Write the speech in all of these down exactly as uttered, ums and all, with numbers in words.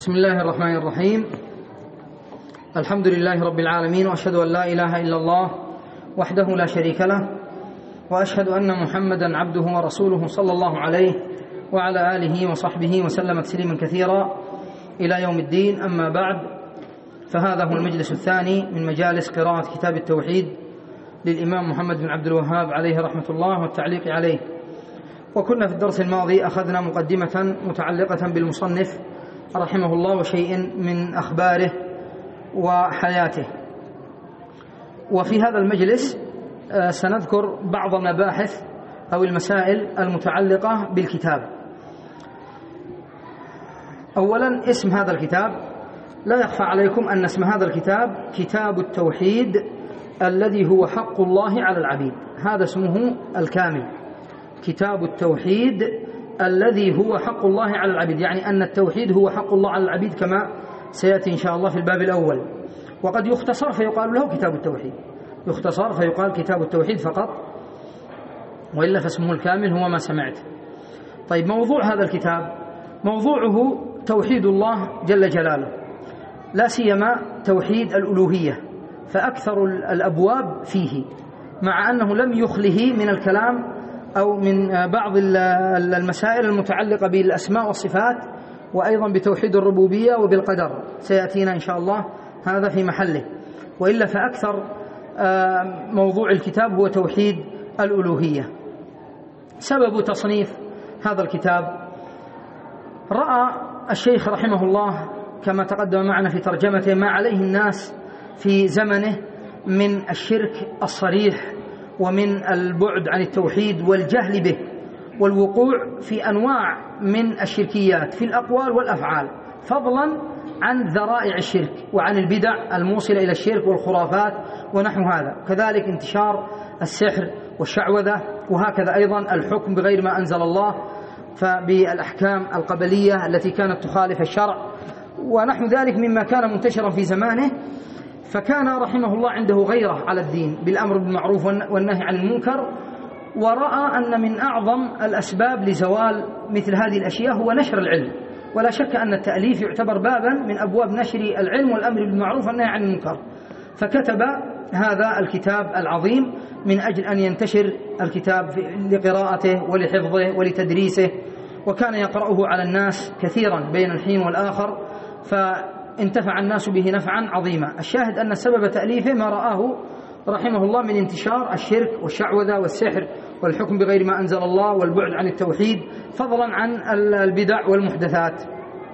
بسم الله الرحمن الرحيم. الحمد لله رب العالمين، وأشهد أن لا إله إلا الله وحده لا شريك له، وأشهد أن محمدا عبده ورسوله صلى الله عليه وعلى آله وصحبه وسلم تسليما كثيرا إلى يوم الدين. أما بعد، فهذا هو المجلس الثاني من مجالس قراءة كتاب التوحيد للإمام محمد بن عبد الوهاب عليه رحمة الله والتعليق عليه. وكنا في الدرس الماضي أخذنا مقدمة متعلقة بالمصنف رحمه الله وشيء من أخباره وحياته. وفي هذا المجلس سنذكر بعض المباحث أو المسائل المتعلقة بالكتاب. أولا، اسم هذا الكتاب. لا يخفى عليكم أن اسم هذا الكتاب كتاب التوحيد الذي هو حق الله على العبيد. هذا اسمه الكامل، كتاب التوحيد الذي هو حق الله على العبيد، يعني أن التوحيد هو حق الله على العبيد كما سيأتي إن شاء الله في الباب الأول. وقد يختصر فيقال له كتاب التوحيد، يختصر فيقال كتاب التوحيد فقط، وإلا فاسمه الكامل هو ما سمعت. طيب، موضوع هذا الكتاب موضوعه توحيد الله جل جلاله، لا سيما توحيد الألوهية، فأكثر الأبواب فيه، مع أنه لم يخله من الكلام أو من بعض المسائل المتعلقة بالأسماء والصفات، وأيضا بتوحيد الربوبية وبالقدر، سيأتينا إن شاء الله هذا في محله. وإلا فأكثر موضوع الكتاب هو توحيد الألوهية. سبب تصنيف هذا الكتاب: رأى الشيخ رحمه الله كما تقدم معنا في ترجمته ما عليه الناس في زمنه من الشرك الصريح، ومن البعد عن التوحيد والجهل به، والوقوع في أنواع من الشركيات في الأقوال والأفعال، فضلا عن ذرائع الشرك وعن البدع الموصلة إلى الشرك والخرافات ونحو هذا. كذلك انتشار السحر والشعوذة، وهكذا أيضا الحكم بغير ما أنزل الله، فبالأحكام القبلية التي كانت تخالف الشرع ونحو ذلك مما كان منتشرا في زمانه. فكان رحمه الله عنده غيرة على الدين بالأمر بالمعروف والنهي عن المنكر، ورأى أن من أعظم الأسباب لزوال مثل هذه الأشياء هو نشر العلم. ولا شك أن التأليف يعتبر بابا من أبواب نشر العلم والأمر بالمعروف والنهي عن المنكر، فكتب هذا الكتاب العظيم من أجل أن ينتشر الكتاب لقراءته ولحفظه ولتدريسه، وكان يقرأه على الناس كثيرا بين الحين والآخر، ف انتفع الناس به نفعا عظيما. الشاهد أن سبب تأليفه ما رآه رحمه الله من انتشار الشرك والشعوذة والسحر والحكم بغير ما أنزل الله والبعد عن التوحيد، فضلا عن البدع والمحدثات.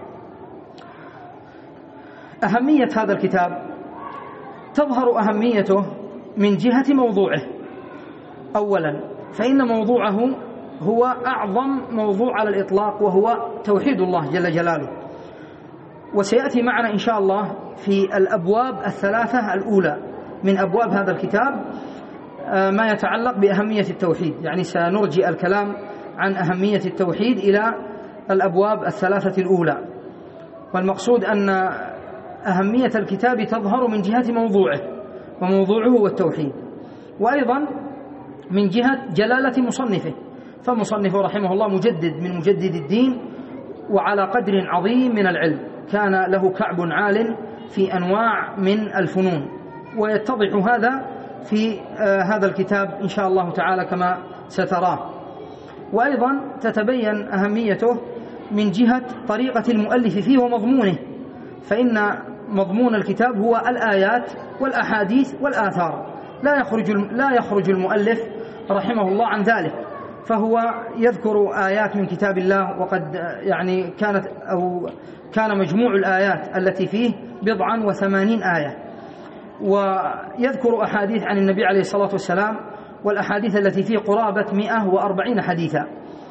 أهمية هذا الكتاب: تظهر أهميته من جهة موضوعه. أولا، فإن موضوعه هو أعظم موضوع على الإطلاق، وهو توحيد الله جل جلاله. وسيأتي معنا إن شاء الله في الأبواب الثلاثة الأولى من أبواب هذا الكتاب ما يتعلق بأهمية التوحيد، يعني سنرجئ الكلام عن أهمية التوحيد إلى الأبواب الثلاثة الأولى. والمقصود أن أهمية الكتاب تظهر من جهة موضوعه، وموضوعه هو التوحيد، وأيضا من جهة جلالة مصنفه، فمصنفه رحمه الله مجدد من مجدد الدين، وعلى قدر عظيم من العلم، كان له كعب عال في أنواع من الفنون، ويتضح هذا في هذا الكتاب إن شاء الله تعالى كما ستراه. وأيضا تتبين أهميته من جهة طريقة المؤلف فيه ومضمونه، فإن مضمون الكتاب هو الآيات والأحاديث والآثار، لا يخرج لا يخرج المؤلف رحمه الله عن ذلك، فهو يذكر آيات من كتاب الله، وقد يعني كانت أو كان مجموع الآيات التي فيه بضعا وثمانين آية، ويذكر أحاديث عن النبي عليه الصلاة والسلام، والأحاديث التي فيه قرابة مئة وأربعين حديثا،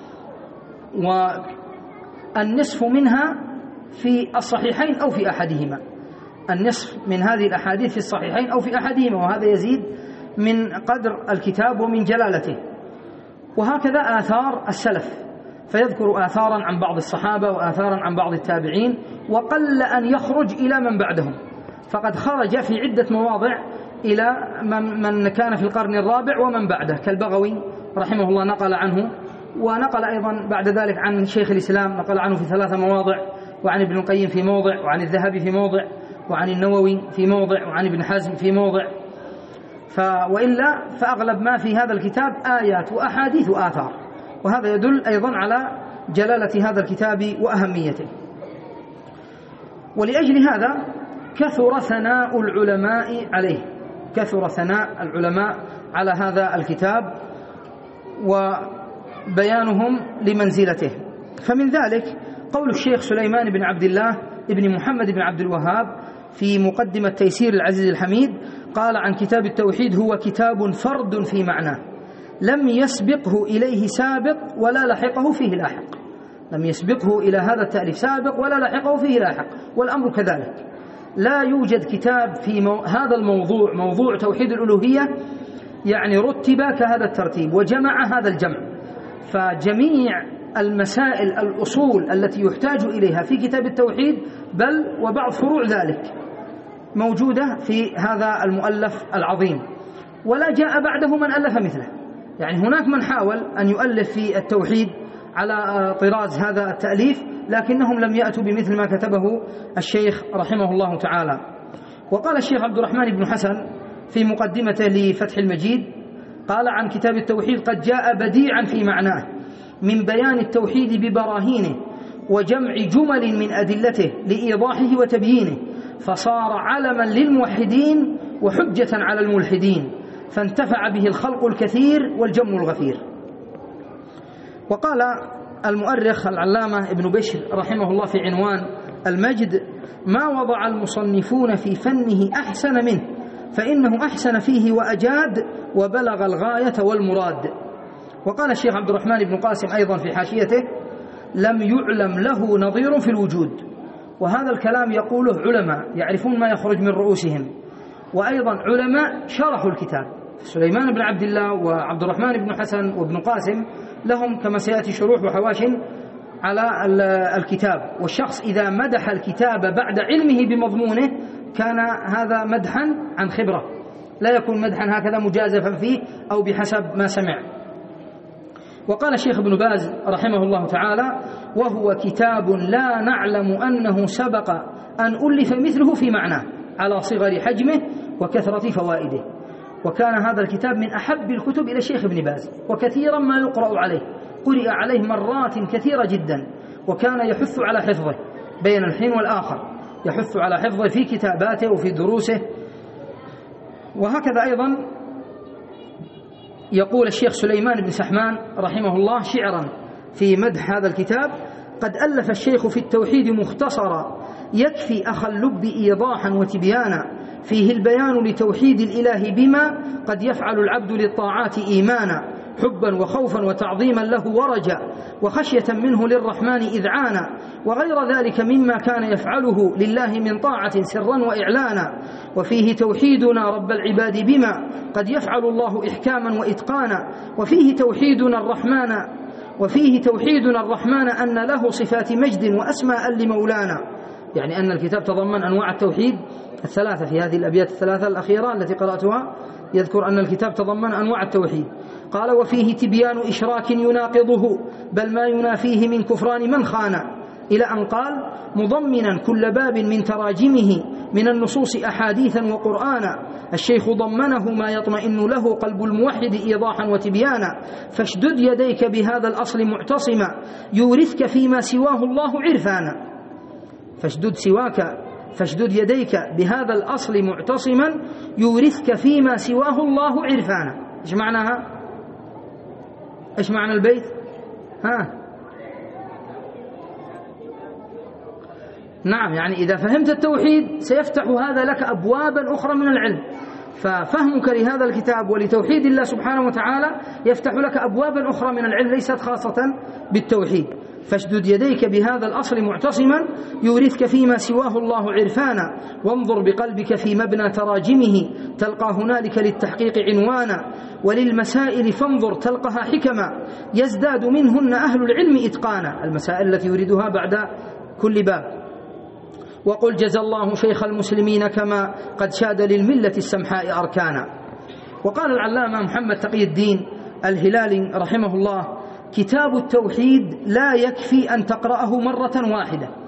والنصف منها في الصحيحين أو في أحدهما، النصف من هذه الأحاديث في الصحيحين أو في أحدهما، وهذا يزيد من قدر الكتاب ومن جلالته. وهكذا آثار السلف، فيذكر آثارا عن بعض الصحابة وآثارا عن بعض التابعين، وقل أن يخرج إلى من بعدهم، فقد خرج في عدة مواضع إلى من كان في القرن الرابع ومن بعده، كالبغوي رحمه الله نقل عنه، ونقل أيضا بعد ذلك عن شيخ الإسلام، نقل عنه في ثلاث مواضع، وعن ابن القيم في موضع، وعن الذهبي في موضع، وعن النووي في موضع، وعن ابن حزم في موضع. وإلا فأغلب ما في هذا الكتاب آيات وأحاديث وآثار، وهذا يدل أيضا على جلالة هذا الكتاب وأهميته. ولأجل هذا كثر ثناء العلماء عليه، كثر ثناء العلماء على هذا الكتاب وبيانهم لمنزلته. فمن ذلك قول الشيخ سليمان بن عبد الله بن محمد بن عبد الوهاب في مقدمة تيسير العزيز الحميد، قال عن كتاب التوحيد: هو كتاب فرد في معناه، لم يسبقه إليه سابق ولا لحقه فيه لاحق. لم يسبقه إلى هذا التأليف سابق ولا لحقه فيه لاحق، والأمر كذلك. لا يوجد كتاب في مو... هذا الموضوع، موضوع توحيد الألوهية، يعني رتب كهذا الترتيب وجمع هذا الجمع. فجميع المسائل الأصول التي يحتاج إليها في كتاب التوحيد، بل وبعض فروع ذلك، موجودة في هذا المؤلف العظيم، ولا جاء بعده من ألف مثله. يعني هناك من حاول أن يؤلف في التوحيد على طراز هذا التأليف، لكنهم لم يأتوا بمثل ما كتبه الشيخ رحمه الله تعالى. وقال الشيخ عبد الرحمن بن حسن في مقدمته لفتح المجيد، قال عن كتاب التوحيد: قد جاء بديعا في معناه من بيان التوحيد ببراهينه وجمع جمل من أدلته لإيضاحه وتبيينه، فصار علما للموحدين وحجة على الملحدين، فانتفع به الخلق الكثير والجم الغفير. وقال المؤرخ العلامة ابن بشر رحمه الله في عنوان المجد: ما وضع المصنفون في فنه أحسن منه، فإنه أحسن فيه وأجاد وبلغ الغاية والمراد. وقال الشيخ عبد الرحمن بن قاسم أيضا في حاشيته: لم يعلم له نظير في الوجود. وهذا الكلام يقوله علماء يعرفون ما يخرج من رؤوسهم، وأيضا علماء شرحوا الكتاب. سليمان بن عبد الله وعبد الرحمن بن حسن وابن قاسم لهم كما سيأتي شروح وحواش على الكتاب. والشخص إذا مدح الكتاب بعد علمه بمضمونه كان هذا مدحا عن خبرة، لا يكون مدحا هكذا مجازفا فيه أو بحسب ما سمع. وقال الشيخ ابن باز رحمه الله تعالى: وهو كتاب لا نعلم أنه سبق أن ألف مثله في معناه على صغر حجمه وكثرة فوائده. وكان هذا الكتاب من أحب الكتب إلى الشيخ ابن باز، وكثيرا ما يقرأ عليه، قرئ عليه مرات كثيرة جدا، وكان يحث على حفظه بين الحين والآخر، يحث على حفظه في كتاباته وفي دروسه. وهكذا أيضا يقول الشيخ سليمان بن سحمان رحمه الله شعرا في مدح هذا الكتاب: قد ألف الشيخ في التوحيد مختصرا يكفي أخ اللب إيضاحا وتبيانا، فيه البيان لتوحيد الإله بما قد يفعل العبد للطاعات إيمانا، حبا وخوفا وتعظيما له ورجا، وخشية منه للرحمن إذعانا، وغير ذلك مما كان يفعله لله من طاعة سرا وإعلانا. وفيه توحيدنا رب العباد بما قد يفعل الله إحكاما وإتقانا، وفيه توحيدنا الرحمن وفيه توحيدنا الرحمن أن له صفات مجد وأسماء لمولانا. يعني أن الكتاب تضمن أنواع التوحيد الثلاثة. في هذه الأبيات الثلاثة الأخيرة التي قرأتها يذكر أن الكتاب تضمن أنواع التوحيد. قال: وفيه تبيان إشراك يناقضه بل ما ينافيه من كفران من خان، إلى أن قال: مضمنا كل باب من تراجمه من النصوص أحاديثا وقرآنا، الشيخ ضمنه ما يطمئن له قلب الموحد إيضاحا وتبيانا، فاشدد يديك بهذا الأصل معتصما يورثك فيما سواه الله عرفانا. فاشدد سواك فاشدد يديك بهذا الأصل معتصما يورثك فيما سواه الله عرفانا. إيش معناها؟ إيش معنى البيت؟ ها نعم، يعني إذا فهمت التوحيد سيفتح هذا لك أبوابا أخرى من العلم. ففهمك لهذا الكتاب ولتوحيد الله سبحانه وتعالى يفتح لك أبوابا أخرى من العلم ليست خاصة بالتوحيد. فاشدد يديك بهذا الأصل معتصما يورثك فيما سواه الله عرفانا، وانظر بقلبك في مبنى تراجمه تلقى هنالك للتحقيق عنوانا، وللمسائل فانظر تلقها حكما يزداد منهن أهل العلم إتقانا. المسائل التي يريدها بعد كل باب. وقل جزى الله شيخ المسلمين كما قد شاد للملة السمحاء أركانا. وقال العلامة محمد تقي الدين الهلالي رحمه الله: كتاب التوحيد لا يكفي أن تقرأه مرة واحدة،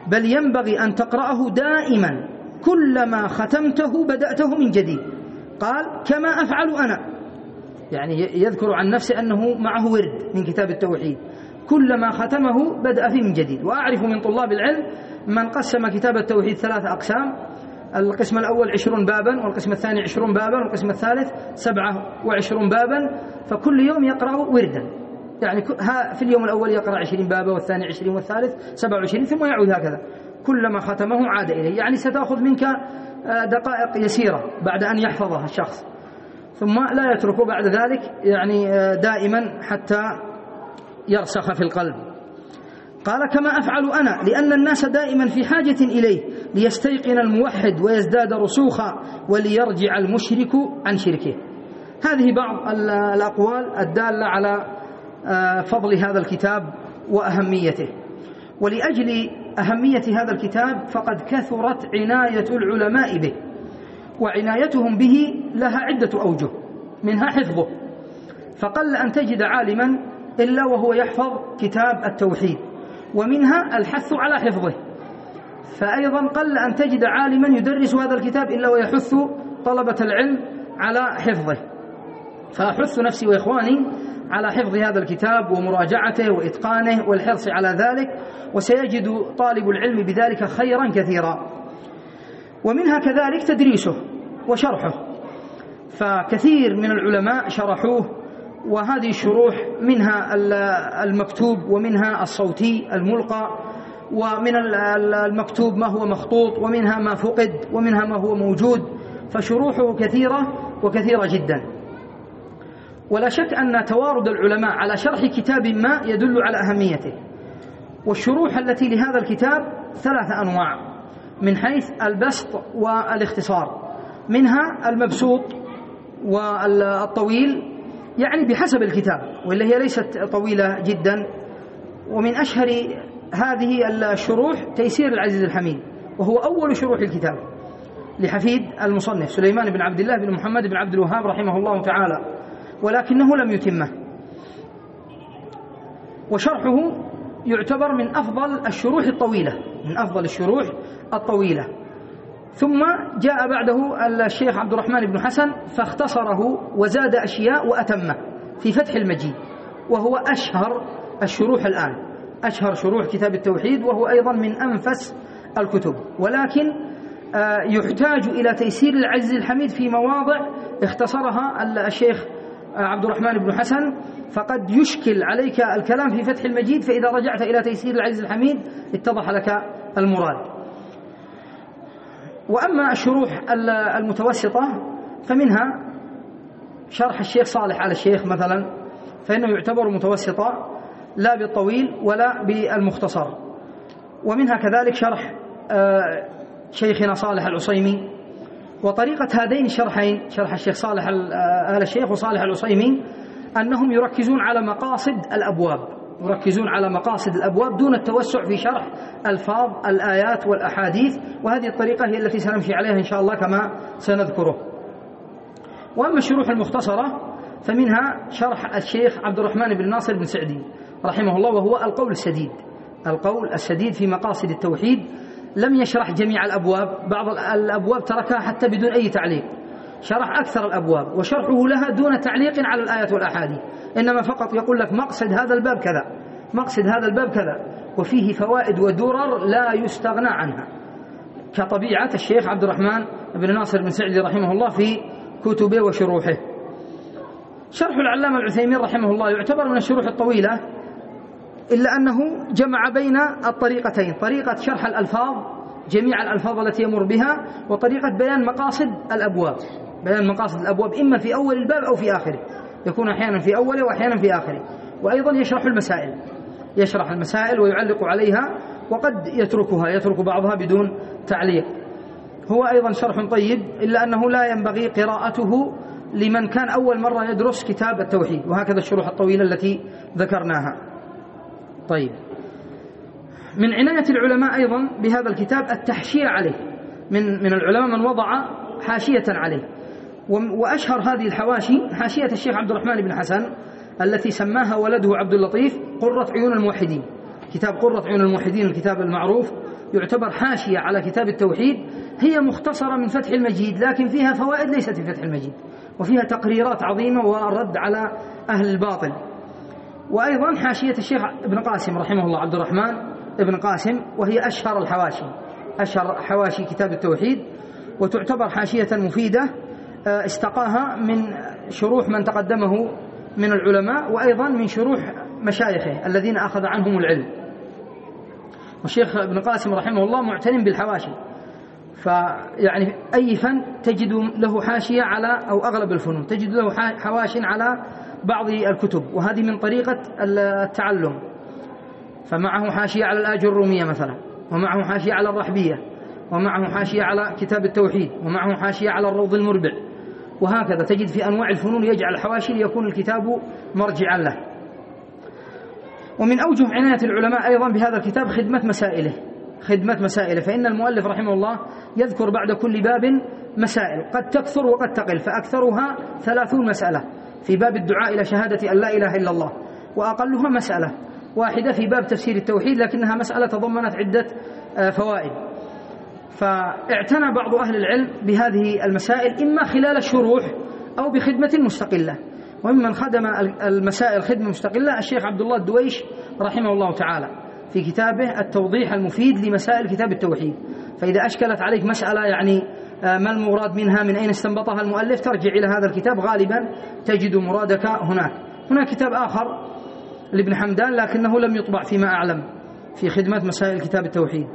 بل ينبغي أن تقرأه دائما، كلما ختمته بدأته من جديد. قال كما أفعل أنا، يعني يذكر عن نفسه أنه معه ورد من كتاب التوحيد، كلما ختمه بدأ فيه من جديد. وأعرف من طلاب العلم من قسم كتاب التوحيد ثلاث أقسام، القسم الأول عشرون بابا، والقسم الثاني عشرون بابا، والقسم الثالث سبعة وعشرون بابا، فكل يوم يقرأ وردا، يعني في اليوم الأول يقرأ عشرين بابا، والثاني عشرين، والثالث سبعة وعشرين، ثم يعود هكذا كلما ختمه عاد إليه. يعني ستأخذ منك دقائق يسيرة بعد أن يحفظها الشخص، ثم لا يتركه بعد ذلك يعني دائما حتى يرسخ في القلب. قال كما أفعل أنا، لأن الناس دائما في حاجة إليه ليستيقن الموحد ويزداد رسوخا وليرجع المشرك عن شركه. هذه بعض الأقوال الدالة على فضل هذا الكتاب وأهميته. ولأجل أهمية هذا الكتاب فقد كثرت عناية العلماء به، وعنايتهم به لها عدة أوجه، منها حفظه، فقل أن تجد عالما إلا وهو يحفظ كتاب التوحيد، ومنها الحث على حفظه، فأيضا قل أن تجد عالما يدرس هذا الكتاب إلا ويحث طلبة العلم على حفظه. فأحث نفسي وإخواني على حفظ هذا الكتاب ومراجعته وإتقانه والحرص على ذلك، وسيجد طالب العلم بذلك خيرا كثيرا. ومنها كذلك تدريسه وشرحه، فكثير من العلماء شرحوه، وهذه الشروح منها المكتوب ومنها الصوتي الملقى، ومن المكتوب ما هو مخطوط، ومنها ما فقد، ومنها ما هو موجود، فشروحه كثيرة وكثيرة جدا. ولا شك أن توارد العلماء على شرح كتاب ما يدل على أهميته. والشروح التي لهذا الكتاب ثلاثة أنواع من حيث البسط والاختصار، منها المبسوط والطويل، يعني بحسب الكتاب، وإلا هي ليست طويلة جدا. ومن أشهر هذه الشروح تيسير العزيز الحميد، وهو أول شروح الكتاب لحفيد المصنف سليمان بن عبد الله بن محمد بن عبد الوهاب رحمه الله تعالى، ولكنه لم يتمه. وشرحه يعتبر من أفضل الشروح الطويلة، من أفضل الشروح الطويلة. ثم جاء بعده الشيخ عبد الرحمن بن حسن فاختصره وزاد أشياء وأتمه في فتح المجيد، وهو أشهر الشروح الآن، أشهر شروح كتاب التوحيد، وهو أيضا من أنفس الكتب. ولكن يحتاج إلى تيسير العزيز الحميد في مواضع اختصرها الشيخ عبد الرحمن بن حسن، فقد يشكل عليك الكلام في فتح المجيد، فإذا رجعت إلى تيسير العزيز الحميد اتضح لك المراد. وأما الشروح المتوسطة فمنها شرح الشيخ صالح على الشيخ مثلا، فإنه يعتبر متوسطا لا بالطويل ولا بالمختصر. ومنها كذلك شرح شيخنا صالح العصيمي. وطريقة هذين الشرحين، شرح الشيخ صالح آل الشيخ وصالح العصيمي، أنهم يركزون على مقاصد الأبواب، يركزون على مقاصد الأبواب دون التوسع في شرح ألفاظ الآيات والأحاديث، وهذه الطريقة هي التي سنمشي عليها إن شاء الله كما سنذكره. وأما الشروح المختصرة فمنها شرح الشيخ عبد الرحمن بن ناصر بن سعدي رحمه الله، وهو القول السديد، القول السديد في مقاصد التوحيد. لم يشرح جميع الأبواب، بعض الأبواب تركها حتى بدون أي تعليق، شرح أكثر الأبواب، وشرحه لها دون تعليق على الآيات والأحاديث، إنما فقط يقول لك مقصد هذا الباب كذا، مقصد هذا الباب كذا، وفيه فوائد ودرر لا يستغنى عنها، كطبيعة الشيخ عبد الرحمن بن ناصر بن سعدي رحمه الله في كتبه وشروحه. شرح العلامة العثيمين رحمه الله يعتبر من الشروح الطويلة، إلا أنه جمع بين الطريقتين، طريقة شرح الألفاظ، جميع الألفاظ التي يمر بها، وطريقة بيان مقاصد الأبواب، بيان مقاصد الأبواب إما في أول الباب أو في آخره، يكون أحيانا في أوله وأحيانا في آخره. وأيضا يشرح المسائل، يشرح المسائل ويعلق عليها، وقد يتركها، يترك بعضها بدون تعليق. هو أيضا شرح طيب، إلا أنه لا ينبغي قراءته لمن كان أول مرة يدرس كتاب التوحيد، وهكذا الشروح الطويلة التي ذكرناها. طيب، من عناية العلماء أيضا بهذا الكتاب التحشية عليه، من من العلماء من وضع حاشية عليه، وأشهر هذه الحواشي حاشية الشيخ عبد الرحمن بن حسن التي سماها ولده عبد اللطيف قرة عيون الموحدين، كتاب قرة عيون الموحدين الكتاب المعروف، يعتبر حاشية على كتاب التوحيد، هي مختصرة من فتح المجيد، لكن فيها فوائد ليست في فتح المجيد، وفيها تقريرات عظيمة والرد على أهل الباطل. وأيضا حاشية الشيخ ابن قاسم رحمه الله، عبد الرحمن ابن قاسم، وهي أشهر الحواشي، أشهر حواشي كتاب التوحيد، وتعتبر حاشية مفيدة استقاها من شروح من تقدمه من العلماء، وأيضا من شروح مشايخه الذين أخذ عنهم العلم. والشيخ ابن قاسم رحمه الله معتنٍ بالحواشي، فيعني أي فن تجد له حاشية على، أو أغلب الفنون تجد له حواش على بعض الكتب، وهذه من طريقة التعلم. فمعه حاشية على الآج الرومية مثلا، ومعه حاشية على الرحبية، ومعه حاشية على كتاب التوحيد، ومعه حاشية على الروض المربع، وهكذا تجد في أنواع الفنون يجعل الحواشي ليكون الكتاب مرجعا له. ومن أوجه عناية العلماء أيضا بهذا الكتاب خدمة مسائله، خدمة مسائله، فإن المؤلف رحمه الله يذكر بعد كل باب مسائل قد تكثر وقد تقل، فأكثرها ثلاثون مسألة في باب الدعاء إلى شهادة أن لا إله إلا الله، وأقلها مسألة واحدة في باب تفسير التوحيد، لكنها مسألة تضمنت عدة فوائد. فاعتنى بعض أهل العلم بهذه المسائل إما خلال الشروح أو بخدمة مستقلة، وممن خدم المسائل خدمة مستقلة الشيخ عبد الله الدويش رحمه الله تعالى في كتابه التوضيح المفيد لمسائل كتاب التوحيد. فإذا أشكلت عليك مسألة يعني ما المراد منها، من أين استنبطها المؤلف، ترجع إلى هذا الكتاب، غالبا تجد مرادك هناك. هناك كتاب آخر لابن حمدان لكنه لم يطبع فيما أعلم في خدمة مسائل كتاب التوحيد.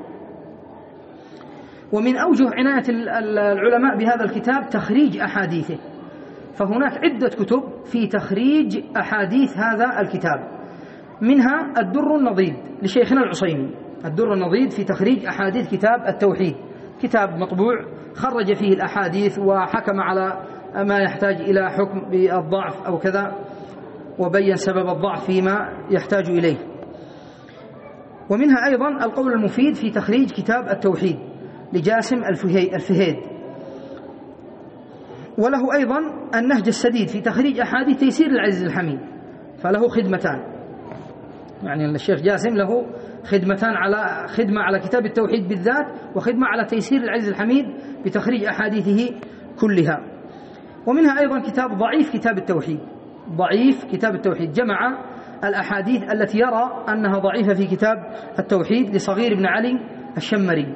ومن أوجه عناية العلماء بهذا الكتاب تخريج أحاديثه، فهناك عدة كتب في تخريج أحاديث هذا الكتاب، منها الدر النضيد لشيخنا العصيمي، الدر النضيد في تخريج أحاديث كتاب التوحيد، كتاب مطبوع خرج فيه الأحاديث وحكم على ما يحتاج إلى حكم بالضعف أو كذا، وبين سبب الضعف فيما يحتاج إليه. ومنها أيضا القول المفيد في تخريج كتاب التوحيد لجاسم الفهيد، وله أيضا النهج السديد في تخريج أحاديث تيسير العزيز الحميد، فله خدمتان، يعني الشيخ جاسم له خدمتان، على خدمة على كتاب التوحيد بالذات، وخدمة على تيسير العزيز الحميد بتخريج أحاديثه كلها. ومنها أيضا كتاب ضعيف كتاب التوحيد، ضعيف كتاب التوحيد، جمع الأحاديث التي يرى أنها ضعيفة في كتاب التوحيد لصغير بن علي الشمري،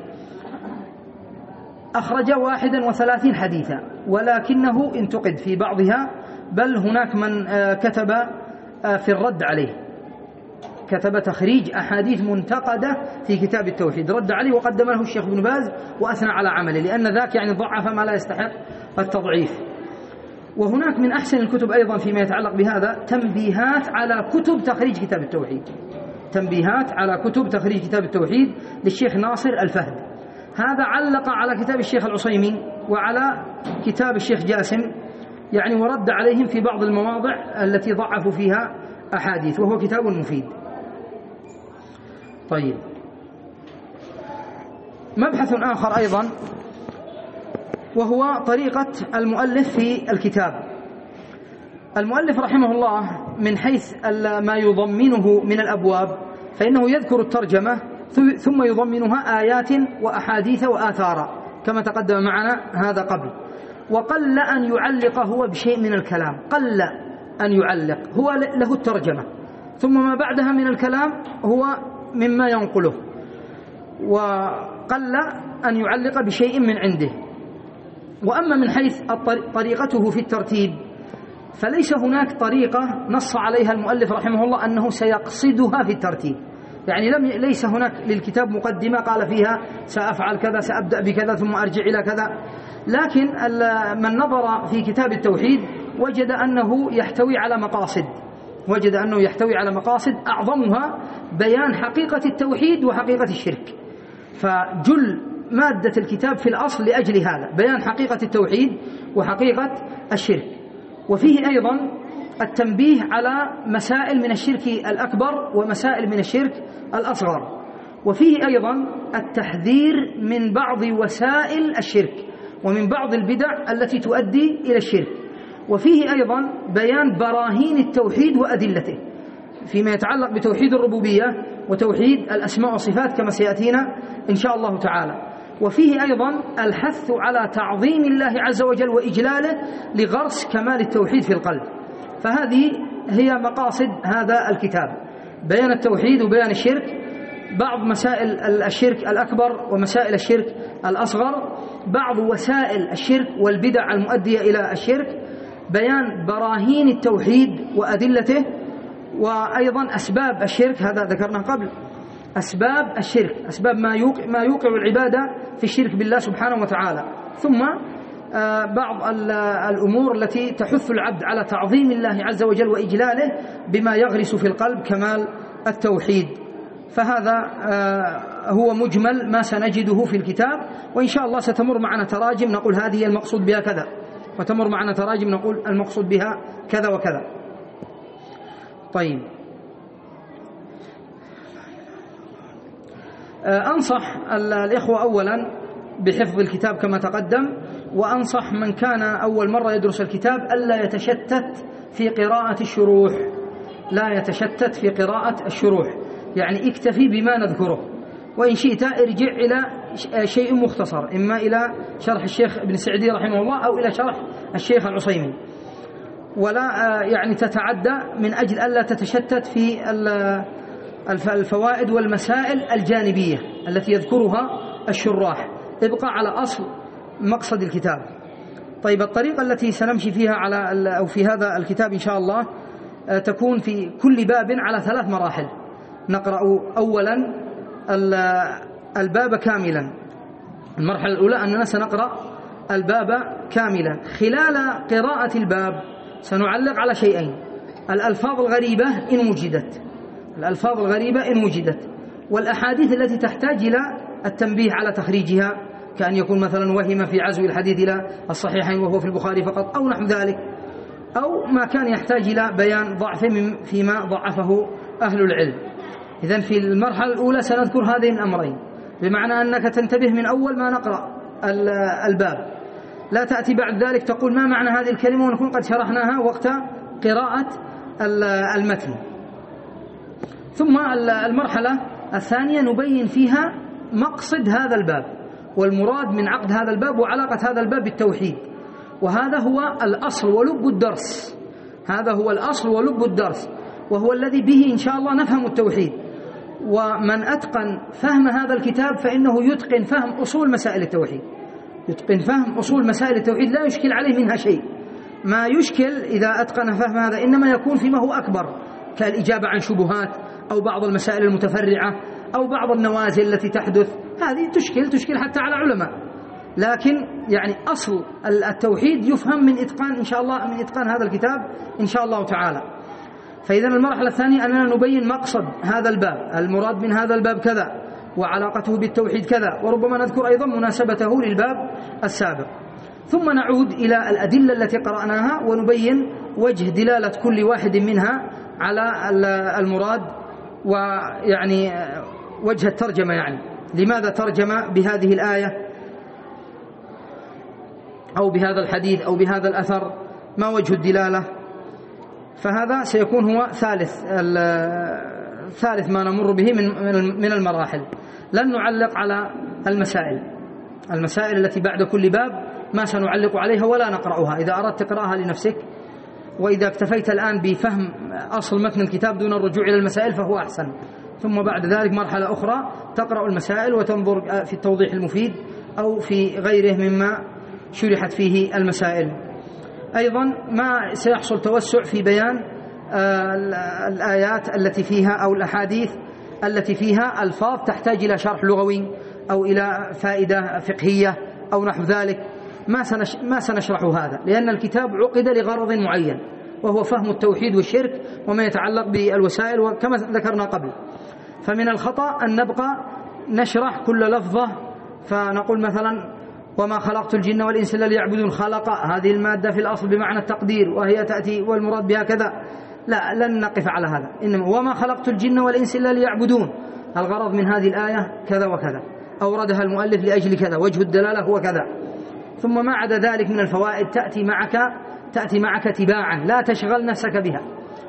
أخرج واحدا وثلاثين حديثا، ولكنه انتقد في بعضها، بل هناك من كتب في الرد عليه، كتب تخريج أحاديث منتقدة في كتاب التوحيد، رد عليه وقدم له الشيخ بن باز وأثنى على عمله، لأن ذاك يعني ضعف ما لا يستحق التضعيف. وهناك من أحسن الكتب أيضا فيما يتعلق بهذا تنبيهات على كتب تخريج كتاب التوحيد، تنبيهات على كتب تخريج كتاب التوحيد للشيخ ناصر الفهد، هذا علق على كتاب الشيخ العصيمي وعلى كتاب الشيخ جاسم، يعني ورد عليهم في بعض المواضع التي ضعفوا فيها أحاديث، وهو كتاب مفيد. طيب، مبحث آخر أيضا وهو طريقة المؤلف في الكتاب. المؤلف رحمه الله من حيث ما يضمنه من الأبواب، فإنه يذكر الترجمة ثم يضمنها آيات وأحاديث وآثارا كما تقدم معنا هذا قبل، وقل أن يعلق هو بشيء من الكلام، قل أن يعلق، هو له الترجمة ثم ما بعدها من الكلام هو مما ينقله، وقل أن يعلق بشيء من عنده. وأما من حيث طريقته في الترتيب فليس هناك طريقة نص عليها المؤلف رحمه الله أنه سيقصدها في الترتيب، يعني لم ليس هناك للكتاب مقدمة قال فيها سأفعل كذا، سأبدأ بكذا ثم أرجع إلى كذا، لكن من نظر في كتاب التوحيد وجد أنه يحتوي على مقاصد، وجد أنه يحتوي على مقاصد أعظمها بيان حقيقة التوحيد وحقيقة الشرك، فجل مادة الكتاب في الأصل لأجل هذا، بيان حقيقة التوحيد وحقيقة الشرك. وفيه أيضا التنبيه على مسائل من الشرك الأكبر ومسائل من الشرك الأصغر، وفيه أيضا التحذير من بعض وسائل الشرك ومن بعض البدع التي تؤدي إلى الشرك، وفيه أيضا بيان براهين التوحيد وأدلته، فيما يتعلق بتوحيد الربوبية وتوحيد الأسماء والصفات كما سيأتينا إن شاء الله تعالى. وفيه أيضا الحث على تعظيم الله عز وجل وإجلاله لغرس كمال التوحيد في القلب. فهذه هي مقاصد هذا الكتاب: بيان التوحيد وبيان الشرك، بعض مسائل الشرك الأكبر ومسائل الشرك الأصغر، بعض وسائل الشرك والبدع المؤدية إلى الشرك، بيان براهين التوحيد وأدلته، وأيضا أسباب الشرك، هذا ذكرناه قبل، أسباب الشرك، أسباب ما يوقع, ما يوقع العبادة في الشرك بالله سبحانه وتعالى، ثم بعض الأمور التي تحث العبد على تعظيم الله عز وجل وإجلاله بما يغرس في القلب كمال التوحيد. فهذا هو مجمل ما سنجده في الكتاب، وإن شاء الله ستمر معنا تراجم نقول هذه المقصود بها كذا، وتمر معنا تراجم نقول المقصود بها كذا وكذا. طيب، أنصح الإخوة أولا بحفظ الكتاب كما تقدم، وأنصح من كان أول مرة يدرس الكتاب ألا يتشتت في قراءة الشروح، لا يتشتت في قراءة الشروح، يعني اكتفي بما نذكره، وإن شئت ارجع إلى شيء مختصر، إما إلى شرح الشيخ ابن سعدي رحمه الله أو إلى شرح الشيخ العصيمي، ولا يعني تتعدى من أجل ألا تتشتت في الفوائد والمسائل الجانبية التي يذكرها الشراح، ابقى على أصل مقصد الكتاب. طيب، الطريقة التي سنمشي فيها على أو في هذا الكتاب إن شاء الله تكون في كل باب على ثلاث مراحل. نقرأ أولا الباب كاملا، المرحلة الأولى أننا سنقرأ الباب كاملا. خلال قراءة الباب سنعلق على شيئين: الألفاظ الغريبة إن وجدت، الألفاظ الغريبة إن وجدت، والأحاديث التي تحتاج إلى التنبيه على تخريجها، كأن يكون مثلا وهم في عزو الحديث إلى الصحيحين وهو في البخاري فقط أو نحو ذلك، أو ما كان يحتاج إلى بيان ضعف فيما ضعفه أهل العلم. إذن في المرحلة الأولى سنذكر هذين الأمرين، بمعنى أنك تنتبه من أول ما نقرأ الباب، لا تأتي بعد ذلك تقول ما معنى هذه الكلمة ونكون قد شرحناها وقت قراءة المتن. ثم المرحلة الثانية نبين فيها مقصد هذا الباب والمراد من عقد هذا الباب وعلاقة هذا الباب بالتوحيد، وهذا هو الأصل ولب الدرس، هذا هو الأصل ولب الدرس، وهو الذي به إن شاء الله نفهم التوحيد. ومن أتقن فهم هذا الكتاب فإنه يتقن فهم أصول مسائل التوحيد، يتقن فهم أصول مسائل التوحيد، لا يشكل عليه منها شيء. ما يشكل إذا أتقن فهم هذا إنما يكون فيما هو أكبر، كالإجابة عن شبهات أو بعض المسائل المتفرعة أو بعض النوازل التي تحدث، هذه تشكل تشكل حتى على علماء. لكن يعني أصل التوحيد يفهم من إتقان إن شاء الله، من إتقان هذا الكتاب إن شاء الله تعالى. فإذا المرحلة الثانية أننا نبين مقصد هذا الباب، المراد من هذا الباب كذا وعلاقته بالتوحيد كذا، وربما نذكر أيضا مناسبته للباب السابق. ثم نعود إلى الأدلة التي قرأناها ونبين وجه دلالة كل واحد منها على المراد، ويعني وجه الترجمة، يعني لماذا ترجم بهذه الآية أو بهذا الحديث أو بهذا الأثر، ما وجه الدلالة. فهذا سيكون هو ثالث ثالث ما نمر به من من المراحل. لن نعلق على المسائل المسائل التي بعد كل باب، ما سنعلق عليها ولا نقرأها. إذا أردت تقرأها لنفسك، وإذا اكتفيت الآن بفهم أصل متن الكتاب دون الرجوع إلى المسائل فهو أحسن. ثم بعد ذلك مرحلة أخرى تقرأ المسائل وتنظر في التوضيح المفيد أو في غيره مما شرحت فيه المسائل. أيضا ما سيحصل توسع في بيان الآيات التي فيها أو الأحاديث التي فيها ألفاظ تحتاج إلى شرح لغوي أو إلى فائدة فقهية أو نحو ذلك. ما سنش ما سنشرح هذا، لأن الكتاب عقد لغرض معين، وهو فهم التوحيد والشرك وما يتعلق بالوسائل، وكما ذكرنا قبل. فمن الخطأ أن نبقى نشرح كل لفظة، فنقول مثلا وما خلقت الجن والإنس إلا ليعبدون، خلق هذه المادة في الأصل بمعنى التقدير وهي تأتي والمراد بها كذا، لا، لن نقف على هذا. إنما وما خلقت الجن والإنس إلا ليعبدون، الغرض من هذه الآية كذا وكذا، أوردها المؤلف لأجل كذا، وجه الدلالة هو كذا. ثم ما عدا ذلك من الفوائد تأتي معك تأتي معك تباعا، لا تشغل نفسك بها.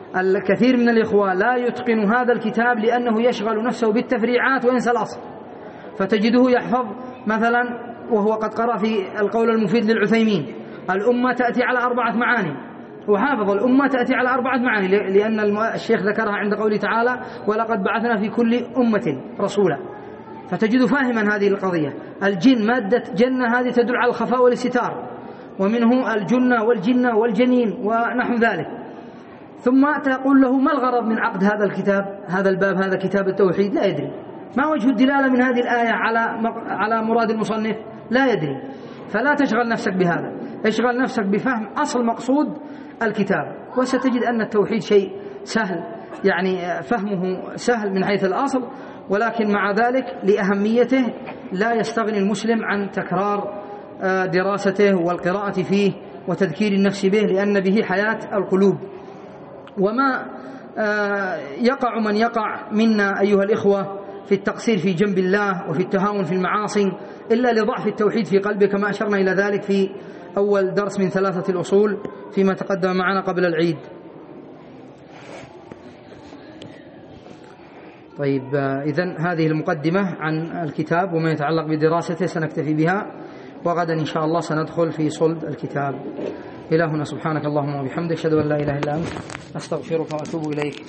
الكثير من الإخوة لا يتقن هذا الكتاب لأنه يشغل نفسه بالتفريعات وينسى الأصل، فتجده يحفظ مثلا وهو قد قرأ في القول المفيد للعثيمين الأمة تأتي على أربعة معاني، وحافظ الأمة تأتي على أربعة معاني لأن الشيخ ذكرها عند قوله تعالى ولقد بعثنا في كل أمة رسولا، فتجد فاهما هذه القضية. الجن مادة جنة هذه تدل على الخفاء والاستتار، ومنه الجنة والجنة والجنين ونحو ذلك. ثم تقول له ما الغرض من عقد هذا الكتاب، هذا الباب، هذا كتاب التوحيد؟ لا يدري. ما وجه الدلالة من هذه الآية على على مراد المصنف؟ لا يدري. فلا تشغل نفسك بهذا، اشغل نفسك بفهم أصل مقصود الكتاب، وستجد أن التوحيد شيء سهل، يعني فهمه سهل من حيث الأصل، ولكن مع ذلك لأهميته لا يستغني المسلم عن تكرار دراسته والقراءة فيه وتذكير النفس به، لأن به حياة القلوب. وما يقع من يقع منا أيها الإخوة في التقصير في جنب الله وفي التهاون في المعاصي إلا لضعف التوحيد في قلبه، كما أشرنا إلى ذلك في أول درس من ثلاثة الأصول فيما تقدم معنا قبل العيد. طيب، إذن هذه المقدمة عن الكتاب وما يتعلق بدراسته سنكتفي بها، وغدا إن شاء الله سندخل في صلب الكتاب. إلهنا سبحانك اللهم وبحمدك أشهد أن لا إله إلا أنت أستغفرك وأتوب إليك.